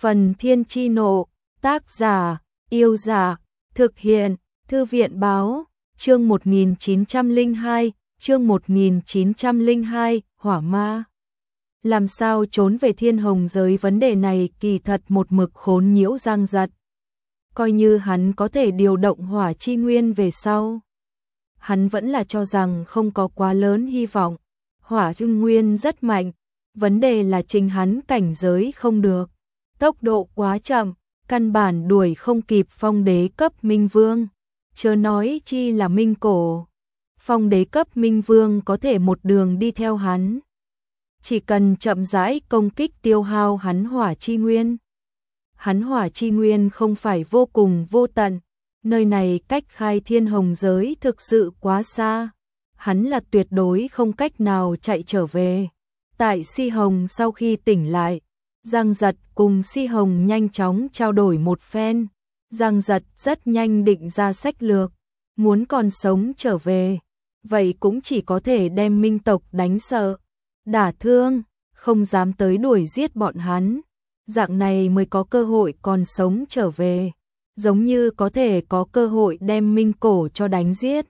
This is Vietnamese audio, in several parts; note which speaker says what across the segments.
Speaker 1: Phần Thiên Chi Nộ, tác giả, Yêu Giả, thực hiện, Thư viện Báo, chương 1902, chương 1902, Hỏa Ma. Làm sao trốn về Thiên Hồng giới, vấn đề này kỳ thật một mực khốn nhiễu Giang Giật. Coi như hắn có thể điều động hỏa chi nguyên về sau, hắn vẫn là cho rằng không có quá lớn hy vọng. Hỏa chi nguyên rất mạnh, vấn đề là chính hắn cảnh giới không được, tốc độ quá chậm, căn bản đuổi không kịp phong đế cấp Minh Vương, chớ nói chi là Minh Cổ. Phong đế cấp Minh Vương có thể một đường đi theo hắn, chỉ cần chậm rãi công kích tiêu hao hắn hỏa chi nguyên. Hắn hỏa chi nguyên không phải vô cùng vô tận, nơi này cách khai Thiên Hồng giới thực sự quá xa, hắn là tuyệt đối không cách nào chạy trở về. Tại Si Hồng sau khi tỉnh lại, Giang Giật cùng Si Hồng nhanh chóng trao đổi một phen. Giang Giật rất nhanh định ra sách lược, muốn còn sống trở về, vậy cũng chỉ có thể đem Minh tộc đánh sợ, đả thương, không dám tới đuổi giết bọn hắn. Dạng này mới có cơ hội còn sống trở về, giống như có thể có cơ hội đem Minh Cổ cho đánh giết.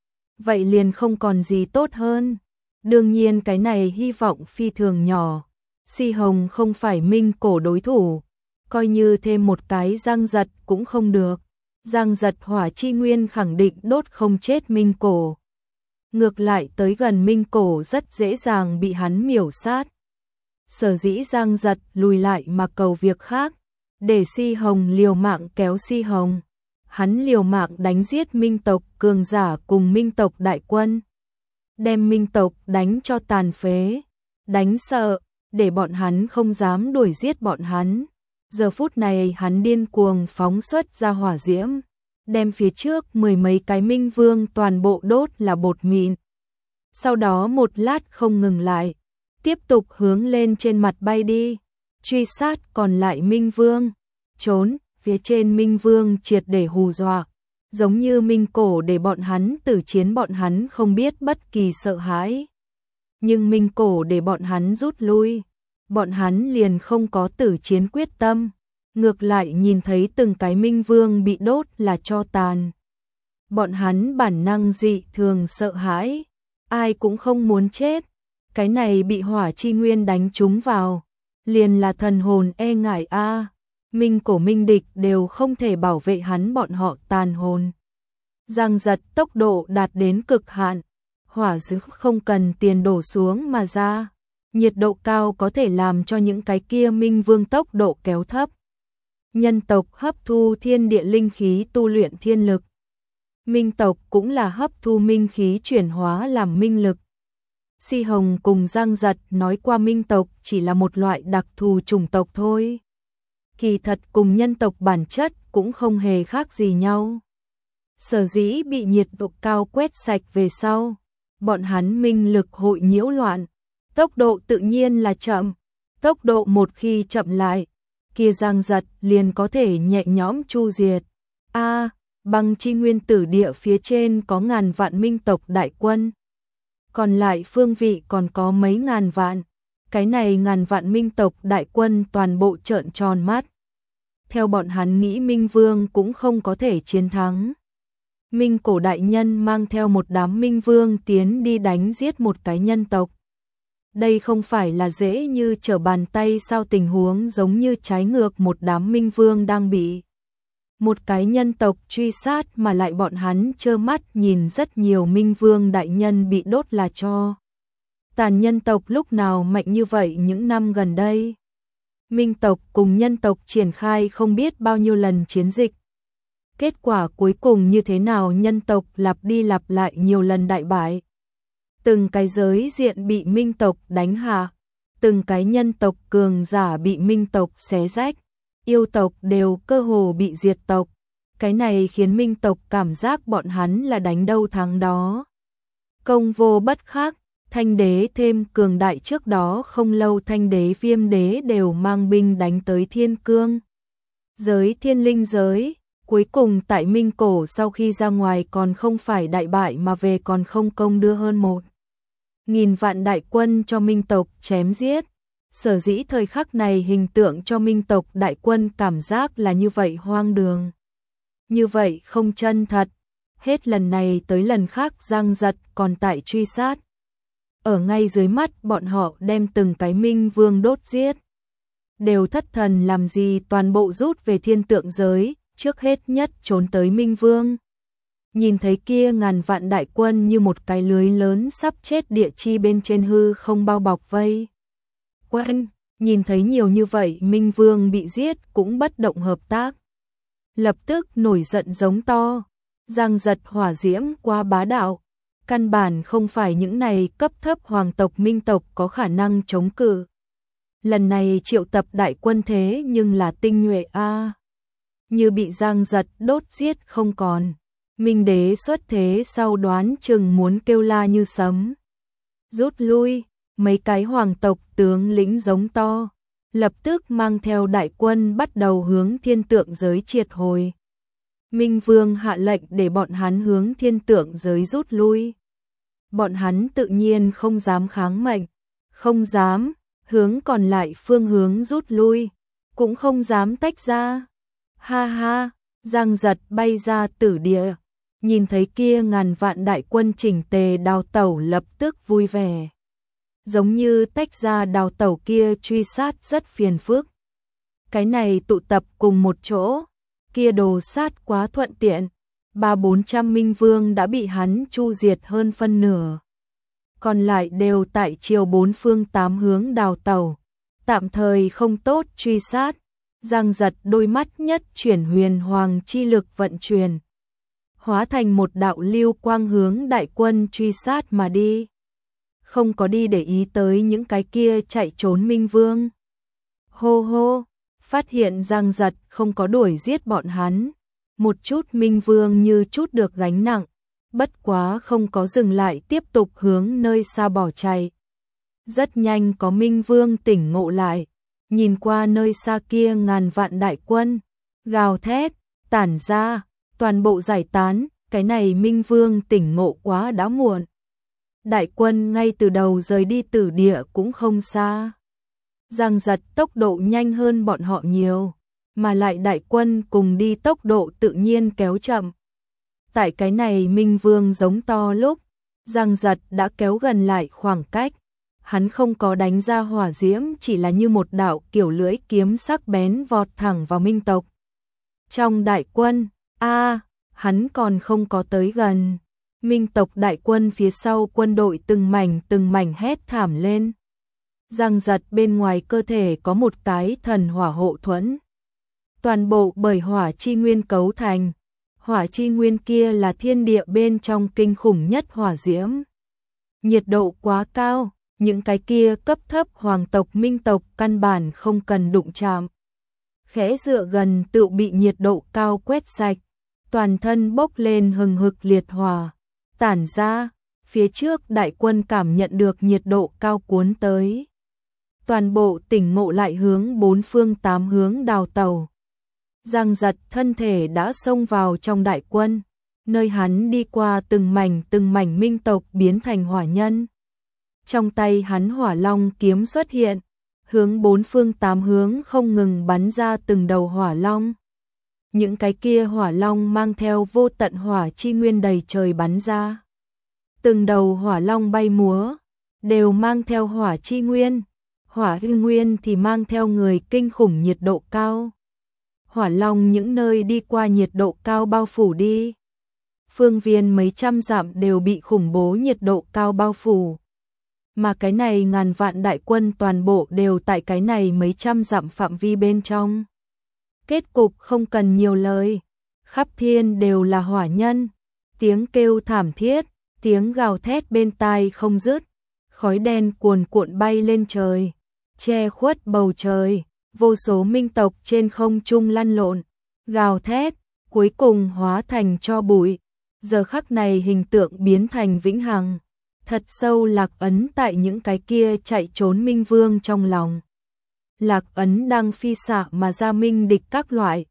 Speaker 1: Vậy liền không còn gì tốt hơn. Đương nhiên cái này hy vọng phi thường nhỏ. Si Hồng không phải Minh Cổ đối thủ, coi như thêm một cái Giang Giật cũng không được. Giang Giật hỏa chi nguyên khẳng định đốt không chết Minh Cổ. Ngược lại tới gần Minh Cổ rất dễ dàng bị hắn miểu sát. Sở dĩ Giang Giật lùi lại mà cầu việc khác, để Si Hồng liều mạng kéo Si Hồng. Hắn liều mạng đánh giết Minh tộc cường giả cùng Minh tộc đại quân, đem Minh tộc đánh cho tàn phế, đánh sợ, để bọn hắn không dám đuổi giết bọn hắn. Giờ phút này hắn điên cuồng phóng xuất ra hỏa diễm, đem phía trước mười mấy cái Minh Vương toàn bộ đốt là bột mịn. Sau đó một lát không ngừng lại, tiếp tục hướng lên trên mặt bay đi, truy sát còn lại Minh Vương. Trốn, phía trên Minh Vương triệt để hù dọa, giống như Minh Cổ để bọn hắn tử chiến, bọn hắn không biết bất kỳ sợ hãi. Nhưng Minh Cổ để bọn hắn rút lui, bọn hắn liền không có tử chiến quyết tâm, ngược lại nhìn thấy từng cái Minh Vương bị đốt là tro tàn. Bọn hắn bản năng dị thường sợ hãi, ai cũng không muốn chết. Cái này bị hỏa chi nguyên đánh trúng vào, liền là thần hồn e ngại a. Minh Cổ Minh địch đều không thể bảo vệ hắn, bọn họ tàn hồn. Giang Giật tốc độ đạt đến cực hạn, hỏa diễm không cần tiền đổ xuống mà ra, nhiệt độ cao có thể làm cho những cái kia Minh Vương tốc độ kéo thấp. Nhân tộc hấp thu thiên địa linh khí tu luyện thiên lực, Minh tộc cũng là hấp thu minh khí chuyển hóa làm minh lực. Si Hồng cùng Giang Giật nói qua Minh tộc chỉ là một loại đặc thù chủng tộc thôi, kỳ thật cùng nhân tộc bản chất cũng không hề khác gì nhau. Sở dĩ bị nhiệt độ cao quét sạch về sau, bọn hắn minh lực hội nhiễu loạn, tốc độ tự nhiên là chậm. Tốc độ một khi chậm lại, kia Giang Giật liền có thể nhẹ nhõm chu diệt. Băng chi nguyên tử địa phía trên có ngàn vạn Minh tộc đại quân, còn lại phương vị còn có mấy ngàn vạn. Cái này ngàn vạn Minh tộc đại quân toàn bộ trợn tròn mắt. Theo bọn hắn nghĩ Minh Vương cũng không có thể chiến thắng. Minh Cổ đại nhân mang theo một đám Minh Vương tiến đi đánh giết một cái nhân tộc. Đây không phải là dễ như trở bàn tay sao, tình huống giống như trái ngược, một đám Minh Vương đang bị một cái nhân tộc truy sát, mà lại bọn hắn trơ mắt nhìn rất nhiều Minh Vương đại nhân bị đốt là tro tàn. Nhân tộc lúc nào mạnh như vậy? Những năm gần đây, Minh tộc cùng nhân tộc triển khai không biết bao nhiêu lần chiến dịch. Kết quả cuối cùng như thế nào? Nhân tộc lặp đi lặp lại nhiều lần đại bại. Từng cái giới diện bị Minh tộc đánh hạ, từng cái nhân tộc cường giả bị Minh tộc xé rách, yêu tộc đều cơ hồ bị diệt tộc. Cái này khiến Minh tộc cảm giác bọn hắn là đánh đâu thắng đó, công vô bất khắc. Thanh đế thêm cường đại, trước đó không lâu Thanh đế Viêm đế đều mang binh đánh tới Thiên Cương giới, Thiên Linh giới. Cuối cùng tại Minh Cổ sau khi ra ngoài còn không phải đại bại mà về còn không công đưa hơn 1.000 vạn đại quân cho Minh tộc chém giết. Sở dĩ thời khắc này hình tượng cho Minh tộc đại quân cảm giác là như vậy hoang đường. Như vậy không chân thật. Hết lần này tới lần khác Giang Giật còn tại truy sát. Ở ngay dưới mắt bọn họ đem từng cái Minh Vương đốt giết. Đều thất thần làm gì, toàn bộ rút về thiên tượng giới, trước hết nhất trốn tới Minh Vương. Nhìn thấy kia ngàn vạn đại quân như một cái lưới lớn sắp chết địa chi bên trên hư không bao bọc vây. Quân, nhìn thấy nhiều như vậy Minh Vương bị giết cũng bất động hợp tác. Lập tức nổi giận giống to. Giang Giật hỏa diễm quá bá đạo. Căn bản không phải những này cấp thấp hoàng tộc Minh tộc có khả năng chống cự. Lần này triệu tập đại quân thế nhưng là tinh nhuệ a, như bị Giang Giật đốt giết không còn. Minh đế xuất thế sau đoán chừng muốn kêu la như sấm. Rút lui, mấy cái hoàng tộc tướng lĩnh giống to, lập tức mang theo đại quân bắt đầu hướng thiên tượng giới triệt hồi. Minh Vương hạ lệnh để bọn hắn hướng thiên tượng giới rút lui. Bọn hắn tự nhiên không dám kháng mệnh, không dám hướng còn lại phương hướng rút lui, cũng không dám tách ra. Ha ha, Giang Giật bay ra tử địa, nhìn thấy kia ngàn vạn đại quân chỉnh tề đào tẩu lập tức vui vẻ. Giống như tách ra đào tẩu kia truy sát rất phiền phức. Cái này tụ tập cùng một chỗ, kia đồ sát quá thuận tiện. 300-400 Minh Vương đã bị hắn chu diệt hơn phân nửa. Còn lại đều tại chiều bốn phương tám hướng đào tẩu, tạm thời không tốt truy sát. Giang Giật đôi mắt nhất chuyển, huyền hoàng chi lực vận chuyển, hóa thành một đạo lưu quang hướng đại quân truy sát mà đi. Không có đi để ý tới những cái kia chạy trốn Minh Vương. Hô hô, phát hiện Giang Giật không có đuổi giết bọn hắn. Một chút Minh Vương như chút được gánh nặng, bất quá không có dừng lại, tiếp tục hướng nơi xa bỏ chạy. Rất nhanh có Minh Vương tỉnh ngộ lại, nhìn qua nơi xa kia ngàn vạn đại quân, gào thét, tản ra, toàn bộ giải tán. Cái này Minh Vương tỉnh ngộ quá đã muộn. Đại quân ngay từ đầu rời đi tử địa cũng không xa. Giang Giật tốc độ nhanh hơn bọn họ nhiều, mà lại đại quân cùng đi tốc độ tự nhiên kéo chậm. Tại cái này Minh Vương giống to lúc, Giang Giật đã kéo gần lại khoảng cách. Hắn không có đánh ra hỏa diễm, chỉ là như một đạo kiểu lưỡi kiếm sắc bén vọt thẳng vào Minh tộc. Trong đại quân, hắn còn không có tới gần. Minh tộc đại quân phía sau quân đội từng mảnh hét thảm lên. Giang Giật bên ngoài cơ thể có một cái thần hỏa hộ thuẫn. Toàn bộ bởi hỏa chi nguyên cấu thành. Hỏa chi nguyên kia là thiên địa bên trong kinh khủng nhất hỏa diễm. Nhiệt độ quá cao, những cái kia cấp thấp hoàng tộc Minh tộc căn bản không cần đụng chạm. Khẽ dựa gần tự bị nhiệt độ cao quét sạch, toàn thân bốc lên hừng hực liệt hỏa, tản ra. Phía trước đại quân cảm nhận được nhiệt độ cao cuốn tới. Toàn bộ tỉnh ngộ lại, hướng bốn phương tám hướng đào tẩu. Giang Giật thân thể đã xông vào trong đại quân, nơi hắn đi qua từng mảnh Minh tộc biến thành hỏa nhân. Trong tay hắn hỏa long kiếm xuất hiện, hướng bốn phương tám hướng không ngừng bắn ra từng đầu hỏa long. Những cái kia hỏa long mang theo vô tận hỏa chi nguyên đầy trời bắn ra. Từng đầu hỏa long bay múa, đều mang theo hỏa chi nguyên. Hỏa nguyên thì mang theo người kinh khủng nhiệt độ cao. Hỏa long những nơi đi qua nhiệt độ cao bao phủ đi. Phương viên mấy trăm dặm đều bị khủng bố nhiệt độ cao bao phủ. Mà cái này ngàn vạn đại quân toàn bộ đều tại cái này mấy trăm dặm phạm vi bên trong. Kết cục không cần nhiều lời. Khắp thiên đều là hỏa nhân. Tiếng kêu thảm thiết, tiếng gào thét bên tai không dứt. Khói đen cuồn cuộn bay lên trời, che khuất bầu trời. Vô số Minh tộc trên không trung lăn lộn, gào thét, cuối cùng hóa thành tro bụi. Giờ khắc này hình tượng biến thành vĩnh hằng, thật sâu lạc ấn tại những cái kia chạy trốn Minh Vương trong lòng. Lạc ấn đang phi xạ mà ra minh địch các loại.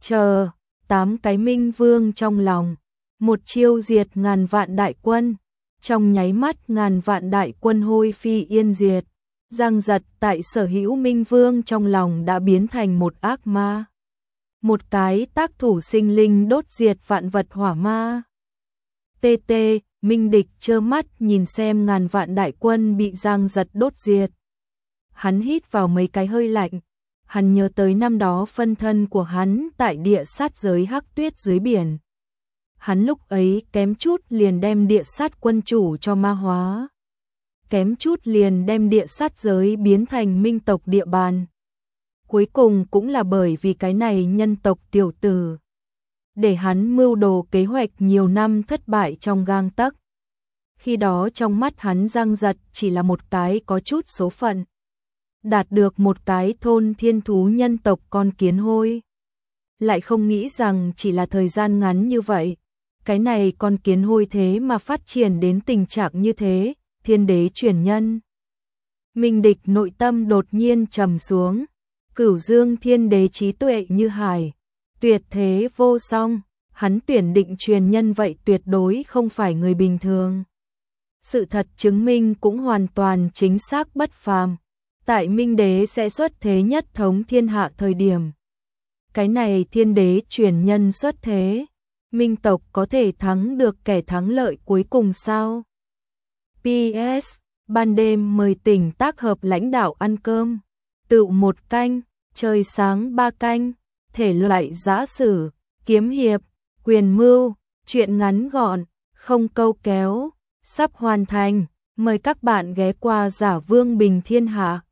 Speaker 1: 8 cái Minh Vương trong lòng, một chiêu diệt ngàn vạn đại quân. Trong nháy mắt ngàn vạn đại quân hôi phi yên diệt. Giang Giật tại Sở Hữu Minh Vương trong lòng đã biến thành một ác ma. Một cái tác thủ sinh linh đốt diệt vạn vật hỏa ma. TT, Minh Địch trơ mắt nhìn xem ngàn vạn đại quân bị Giang Giật đốt diệt. Hắn hít vào mấy cái hơi lạnh. Hắn nhớ tới năm đó phân thân của hắn tại địa sát giới hắc tuyết dưới biển. Hắn lúc ấy kém chút liền đem địa sát quân chủ cho ma hóa. Kém chút liền đem địa sát giới biến thành minh tộc địa bàn. Cuối cùng cũng là bởi vì cái này nhân tộc tiểu tử. Để hắn mưu đồ kế hoạch nhiều năm thất bại trong gang tấc. Khi đó trong mắt hắn Giang Giật chỉ là một cái có chút số phận. Đạt được một cái thôn thiên thú nhân tộc con kiến hôi. Lại không nghĩ rằng chỉ là thời gian ngắn như vậy. Cái này con kiến hôi thế mà phát triển đến tình trạng như thế, thiên đế truyền nhân. Minh Địch nội tâm đột nhiên trầm xuống. Cửu Dương thiên đế trí tuệ như hải. Tuyệt thế vô song. Hắn tuyển định truyền nhân vậy tuyệt đối không phải người bình thường. Sự thật chứng minh cũng hoàn toàn chính xác bất phàm. Tại Minh Đế sẽ xuất thế nhất thống thiên hạ thời điểm. Cái này thiên đế truyền nhân xuất thế. Minh tộc có thể thắng được kẻ thắng lợi cuối cùng sao? PS, ban đêm mời tỉnh tác hợp lãnh đạo ăn cơm. Tựu 1 canh, trời sáng 3 canh, thể loại giã sử, kiếm hiệp, quyền mưu, truyện ngắn gọn, không câu kéo, sắp hoàn thành. Mời các bạn ghé qua Giả Vương Bình Thiên Hạ.